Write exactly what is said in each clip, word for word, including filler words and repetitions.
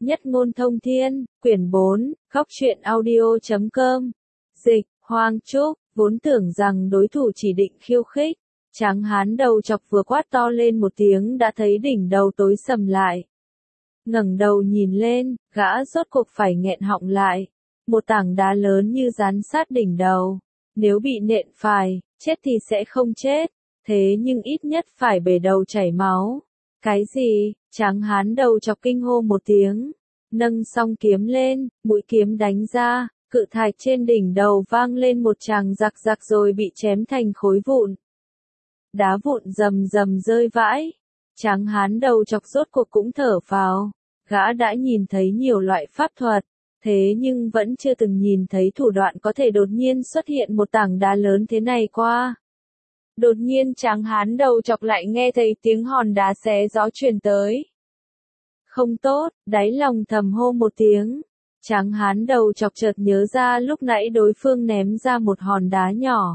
Nhất ngôn thông thiên, quyển bốn, góc truyện audio chấm com. Dịch, Hoang Trúc, vốn tưởng rằng đối thủ chỉ định khiêu khích. Tráng hán đầu chọc vừa quát to lên một tiếng đã thấy đỉnh đầu tối sầm lại. Ngẩng đầu nhìn lên, gã rốt cuộc phải nghẹn họng lại. Một tảng đá lớn như dán sát đỉnh đầu. Nếu bị nện phải, chết thì sẽ không chết. Thế nhưng ít nhất phải bể đầu chảy máu. Cái gì? Tráng hán đầu chọc kinh hô một tiếng. Nâng song kiếm lên, mũi kiếm đánh ra, cự thạch trên đỉnh đầu vang lên một tràng rạc rạc rồi bị chém thành khối vụn. Đá vụn rầm rầm rơi vãi. Tráng hán đầu chọc rốt cuộc cũng thở phào. Gã đã nhìn thấy nhiều loại pháp thuật, thế nhưng vẫn chưa từng nhìn thấy thủ đoạn có thể đột nhiên xuất hiện một tảng đá lớn thế này qua. Đột nhiên tráng hán đầu chọc lại nghe thấy tiếng hòn đá xé gió truyền tới. Không tốt, đáy lòng thầm hô một tiếng. Tráng hán đầu chọc chợt nhớ ra lúc nãy đối phương ném ra một hòn đá nhỏ.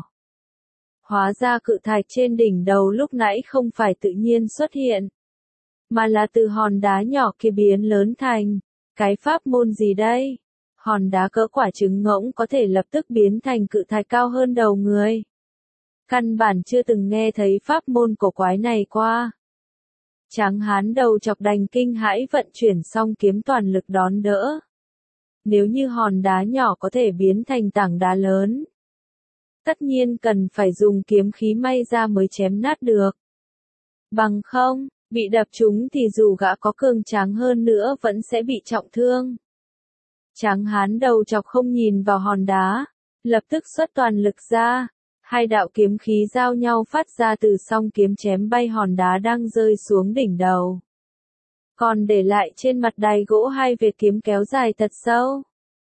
Hóa ra cự thạch trên đỉnh đầu lúc nãy không phải tự nhiên xuất hiện, mà là từ hòn đá nhỏ kia biến lớn thành. Cái pháp môn gì đây? Hòn đá cỡ quả trứng ngỗng có thể lập tức biến thành cự thạch cao hơn đầu người. Căn bản chưa từng nghe thấy pháp môn cổ quái này qua. Tráng hán đầu chọc đành kinh hãi vận chuyển xong kiếm toàn lực đón đỡ. Nếu như hòn đá nhỏ có thể biến thành tảng đá lớn, tất nhiên cần phải dùng kiếm khí may ra mới chém nát được. Bằng không, bị đập trúng thì dù gã có cường tráng hơn nữa vẫn sẽ bị trọng thương. Tráng hán đầu chọc không nhìn vào hòn đá, lập tức xuất toàn lực ra. Hai đạo kiếm khí giao nhau phát ra từ song kiếm chém bay hòn đá đang rơi xuống đỉnh đầu. Còn để lại trên mặt đài gỗ hai vệt kiếm kéo dài thật sâu.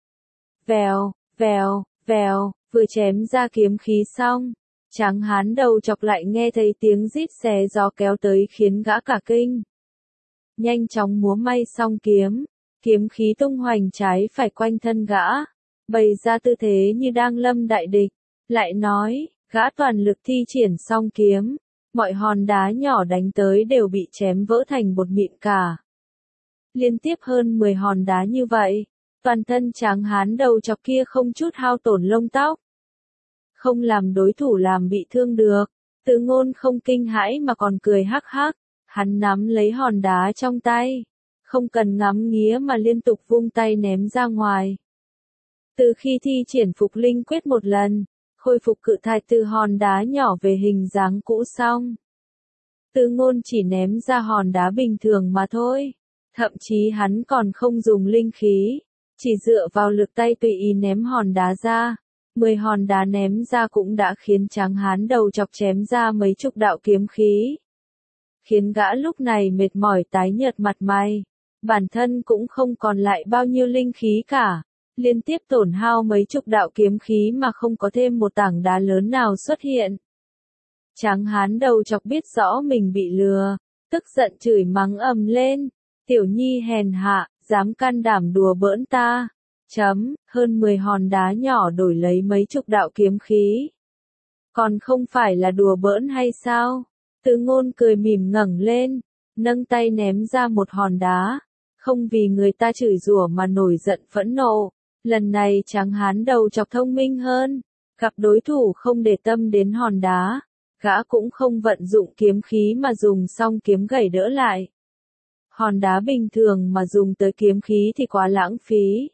Vèo, vèo, vèo, vừa chém ra kiếm khí xong. Tráng hán đầu chọc lại nghe thấy tiếng rít xé gió kéo tới khiến gã cả kinh. Nhanh chóng múa may song kiếm, kiếm khí tung hoành trái phải quanh thân gã, bày ra tư thế như đang lâm đại địch. Lại nói, gã toàn lực thi triển song kiếm, mọi hòn đá nhỏ đánh tới đều bị chém vỡ thành bột mịn cả. Liên tiếp hơn mười hòn đá như vậy, toàn thân tráng hán đầu chọc kia không chút hao tổn lông tóc. Không làm đối thủ làm bị thương được, Từ Ngôn không kinh hãi mà còn cười hắc hắc, hắn nắm lấy hòn đá trong tay, không cần ngắm nghía mà liên tục vung tay ném ra ngoài. Từ khi thi triển phục linh quyết một lần, khôi phục cự thạch từ hòn đá nhỏ về hình dáng cũ xong, Từ Ngôn chỉ ném ra hòn đá bình thường mà thôi, thậm chí hắn còn không dùng linh khí, chỉ dựa vào lực tay tùy ý ném hòn đá ra. Mười hòn đá ném ra cũng đã khiến tráng hán đầu chọc chém ra mấy chục đạo kiếm khí, khiến gã lúc này mệt mỏi tái nhợt mặt mày, bản thân cũng không còn lại bao nhiêu linh khí cả, liên tiếp tổn hao mấy chục đạo kiếm khí mà không có thêm một tảng đá lớn nào xuất hiện. Tráng hán đầu chọc biết rõ mình bị lừa, tức giận chửi mắng ầm lên, tiểu nhi hèn hạ, dám can đảm đùa bỡn ta. Chấm, hơn mười hòn đá nhỏ đổi lấy mấy chục đạo kiếm khí. Còn không phải là đùa bỡn hay sao? Từ Ngôn cười mỉm ngẩng lên, nâng tay ném ra một hòn đá, không vì người ta chửi rủa mà nổi giận phẫn nộ. Lần này tráng hán đầu chọc thông minh hơn, gặp đối thủ không để tâm đến hòn đá, gã cũng không vận dụng kiếm khí mà dùng song kiếm gẩy đỡ lại. Hòn đá bình thường mà dùng tới kiếm khí thì quá lãng phí.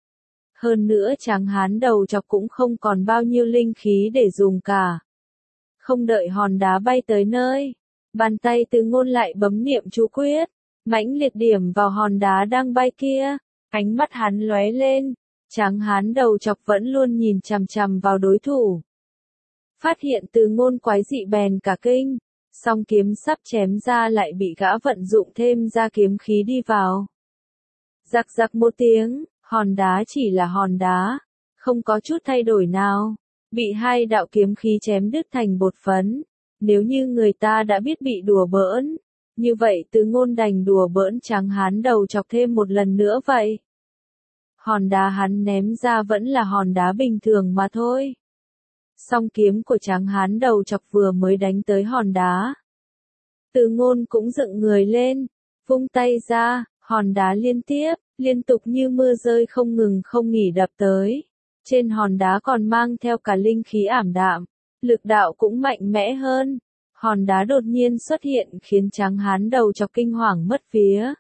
Hơn nữa tráng hán đầu chọc cũng không còn bao nhiêu linh khí để dùng cả. Không đợi hòn đá bay tới nơi, bàn tay Từ Ngôn lại bấm niệm chú quyết, mãnh liệt điểm vào hòn đá đang bay kia, ánh mắt hắn lóe lên, tráng hán đầu chọc vẫn luôn nhìn chằm chằm vào đối thủ. Phát hiện Từ Ngôn quái dị bèn cả kinh, song kiếm sắp chém ra lại bị gã vận dụng thêm ra kiếm khí đi vào. Rạc rạc một tiếng. Hòn đá chỉ là hòn đá, không có chút thay đổi nào, bị hai đạo kiếm khí chém đứt thành bột phấn. Nếu như người ta đã biết bị đùa bỡn, như vậy Từ Ngôn đành đùa bỡn tráng hán đầu chọc thêm một lần nữa vậy. Hòn đá hắn ném ra vẫn là hòn đá bình thường mà thôi. Song kiếm của tráng hán đầu chọc vừa mới đánh tới hòn đá. Từ Ngôn cũng dựng người lên, vung tay ra, Hòn đá liên tiếp, liên tục như mưa rơi không ngừng không nghỉ đập tới. Trên hòn đá còn mang theo cả linh khí ảm đạm, lực đạo cũng mạnh mẽ hơn. Hòn đá đột nhiên xuất hiện khiến Tráng Hán đầu chọc kinh hoàng mất vía.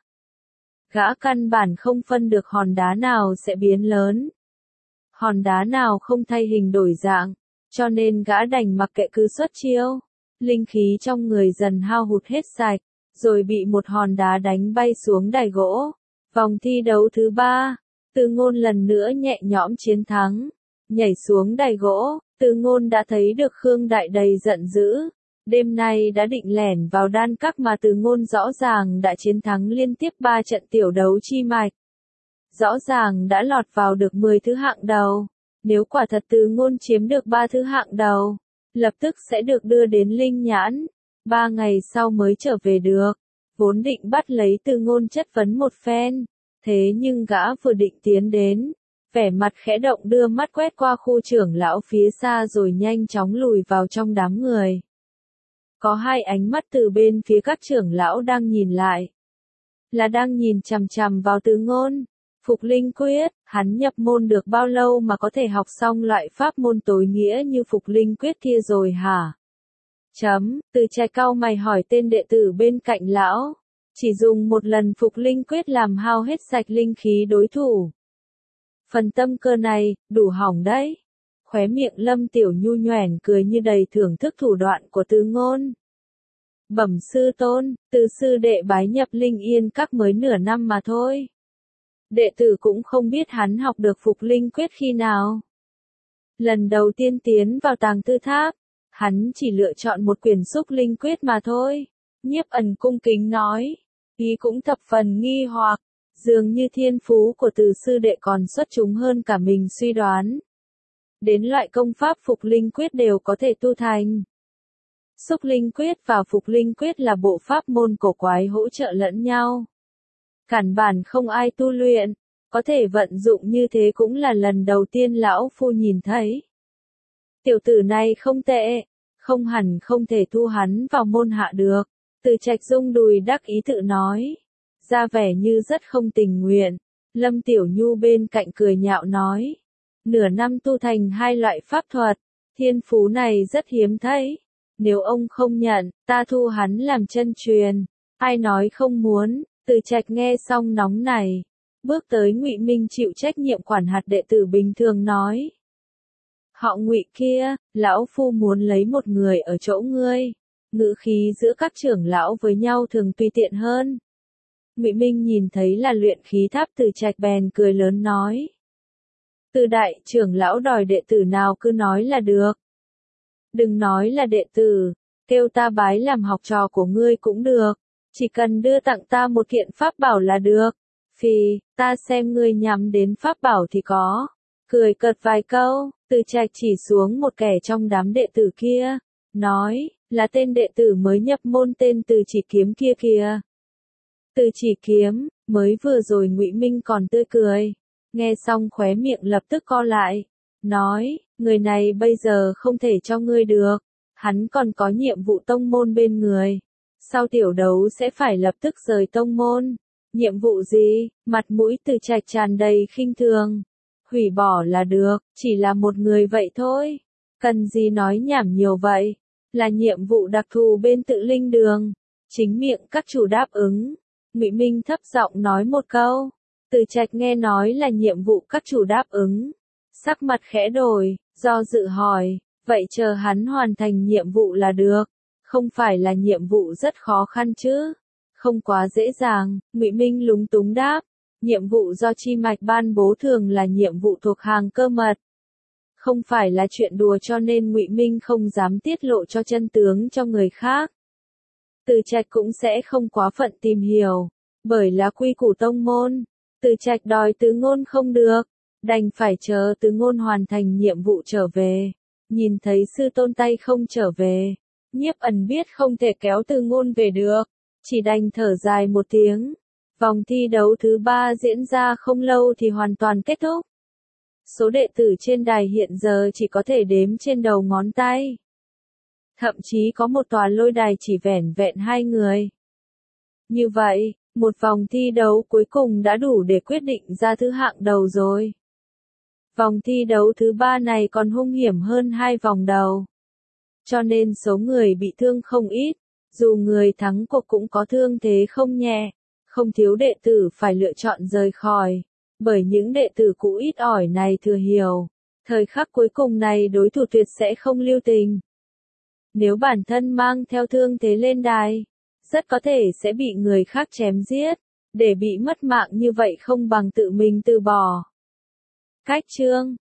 Gã căn bản không phân được hòn đá nào sẽ biến lớn, hòn đá nào không thay hình đổi dạng, cho nên gã đành mặc kệ cứ xuất chiêu. Linh khí trong người dần hao hụt hết sạch, rồi bị một hòn đá đánh bay xuống đài gỗ. Vòng thi đấu thứ ba, Từ Ngôn lần nữa nhẹ nhõm chiến thắng. Nhảy xuống đài gỗ, Từ Ngôn đã thấy được Khương Đại đầy giận dữ. Đêm nay đã định lẻn vào đan các mà Từ Ngôn rõ ràng đã chiến thắng liên tiếp ba trận tiểu đấu chi mạch. Rõ ràng đã lọt vào được mười thứ hạng đầu. Nếu quả thật Từ Ngôn chiếm được ba thứ hạng đầu, lập tức sẽ được đưa đến Linh Nhãn. Ba ngày sau mới trở về được. Vốn định bắt lấy Từ Ngôn chất vấn một phen. Thế nhưng gã vừa định tiến đến, vẻ mặt khẽ động đưa mắt quét qua khu trưởng lão phía xa rồi nhanh chóng lùi vào trong đám người. Có hai ánh mắt từ bên phía các trưởng lão đang nhìn lại. Là đang nhìn chằm chằm vào Từ Ngôn. Phục Linh Quyết, hắn nhập môn được bao lâu mà có thể học xong loại pháp môn tối nghĩa như Phục Linh Quyết kia rồi hả? Chấm, Từ Trạch cau mày hỏi tên đệ tử bên cạnh lão. Chỉ dùng một lần Phục Linh Quyết làm hao hết sạch linh khí đối thủ. Phần tâm cơ này, đủ hỏng đấy. Khóe miệng Lâm Tiểu Nhu nhoẻn cười như đầy thưởng thức thủ đoạn của Từ Ngôn. Bẩm sư tôn, Từ sư đệ bái nhập Linh Yên các mới nửa năm mà thôi. Đệ tử cũng không biết hắn học được Phục Linh Quyết khi nào. Lần đầu tiên tiến vào Tàng Tư Tháp, hắn chỉ lựa chọn một quyển Xúc Linh Quyết mà thôi. Nhiếp Ẩn cung kính nói, ý cũng thập phần nghi hoặc, dường như thiên phú của Từ sư đệ còn xuất chúng hơn cả mình suy đoán. Đến loại công pháp Phục Linh Quyết đều có thể tu thành. Xúc Linh Quyết và Phục Linh Quyết là bộ pháp môn cổ quái hỗ trợ lẫn nhau. Cản bản không ai tu luyện, có thể vận dụng như thế cũng là lần đầu tiên lão phu nhìn thấy. Tiểu tử này không tệ, không hẳn không thể thu hắn vào môn hạ được. Từ Trạch rung đùi đắc ý tự nói, ra vẻ như rất không tình nguyện. Lâm Tiểu Nhu bên cạnh cười nhạo nói, nửa năm tu thành hai loại pháp thuật, thiên phú này rất hiếm thấy. Nếu ông không nhận, ta thu hắn làm chân truyền. Ai nói không muốn? Từ Trạch nghe xong nóng này, bước tới Ngụy Minh chịu trách nhiệm quản hạt đệ tử bình thường nói, họ Ngụy kia, lão phu muốn lấy một người ở chỗ ngươi. Ngữ khí giữa các trưởng lão với nhau thường tùy tiện hơn. Ngụy Minh nhìn thấy là luyện khí tháp Từ Trạch bèn cười lớn nói, Từ đại trưởng lão đòi đệ tử nào cứ nói là được. Đừng nói là đệ tử, kêu ta bái làm học trò của ngươi cũng được, chỉ cần đưa tặng ta một kiện pháp bảo là được. Phì, ta xem ngươi nhắm đến pháp bảo thì có. Cười cợt vài câu, Từ Trạch chỉ xuống một kẻ trong đám đệ tử kia, nói, là tên đệ tử mới nhập môn tên Từ Chỉ Kiếm kia kìa. Từ Chỉ Kiếm, mới vừa rồi Ngụy Minh còn tươi cười, nghe xong khóe miệng lập tức co lại, nói, người này bây giờ không thể cho ngươi được, hắn còn có nhiệm vụ tông môn bên người. Sau tiểu đấu sẽ phải lập tức rời tông môn. Nhiệm vụ gì? Mặt mũi Từ Trạch tràn đầy khinh thường. Hủy bỏ là được, chỉ là một người vậy thôi. Cần gì nói nhảm nhiều vậy? Là nhiệm vụ đặc thù bên Tự Linh Đường. Chính miệng các chủ đáp ứng. Ngụy Minh thấp giọng nói một câu. Từ Trạch nghe nói là nhiệm vụ các chủ đáp ứng. Sắc mặt khẽ đổi, do dự hỏi, vậy chờ hắn hoàn thành nhiệm vụ là được. Không phải là nhiệm vụ rất khó khăn chứ? Không quá dễ dàng, Ngụy Minh lúng túng đáp. Nhiệm vụ do chi mạch ban bố thường là nhiệm vụ thuộc hàng cơ mật. Không phải là chuyện đùa cho nên Ngụy Minh không dám tiết lộ cho chân tướng cho người khác. Từ Trạch cũng sẽ không quá phận tìm hiểu, bởi là quy củ tông môn. Từ Trạch đòi Từ Ngôn không được, đành phải chờ Từ Ngôn hoàn thành nhiệm vụ trở về. Nhìn thấy sư tôn tay không trở về, Nhiếp Ẩn biết không thể kéo Từ Ngôn về được, chỉ đành thở dài một tiếng. Vòng thi đấu thứ ba diễn ra không lâu thì hoàn toàn kết thúc. Số đệ tử trên đài hiện giờ chỉ có thể đếm trên đầu ngón tay. Thậm chí có một tòa lôi đài chỉ vẻn vẹn hai người. Như vậy, Một vòng thi đấu cuối cùng đã đủ để quyết định ra thứ hạng đầu rồi. Vòng thi đấu thứ ba này còn hung hiểm hơn hai vòng đầu. Cho nên số người bị thương không ít, dù người thắng cuộc cũng có thương thế không nhẹ, không thiếu đệ tử phải lựa chọn rời khỏi, bởi những đệ tử cũ ít ỏi này thừa hiểu, thời khắc cuối cùng này đối thủ tuyệt sẽ không lưu tình. Nếu bản thân mang theo thương thế lên đài, rất có thể sẽ bị người khác chém giết, để bị mất mạng như vậy không bằng tự mình từ bỏ. Cách chương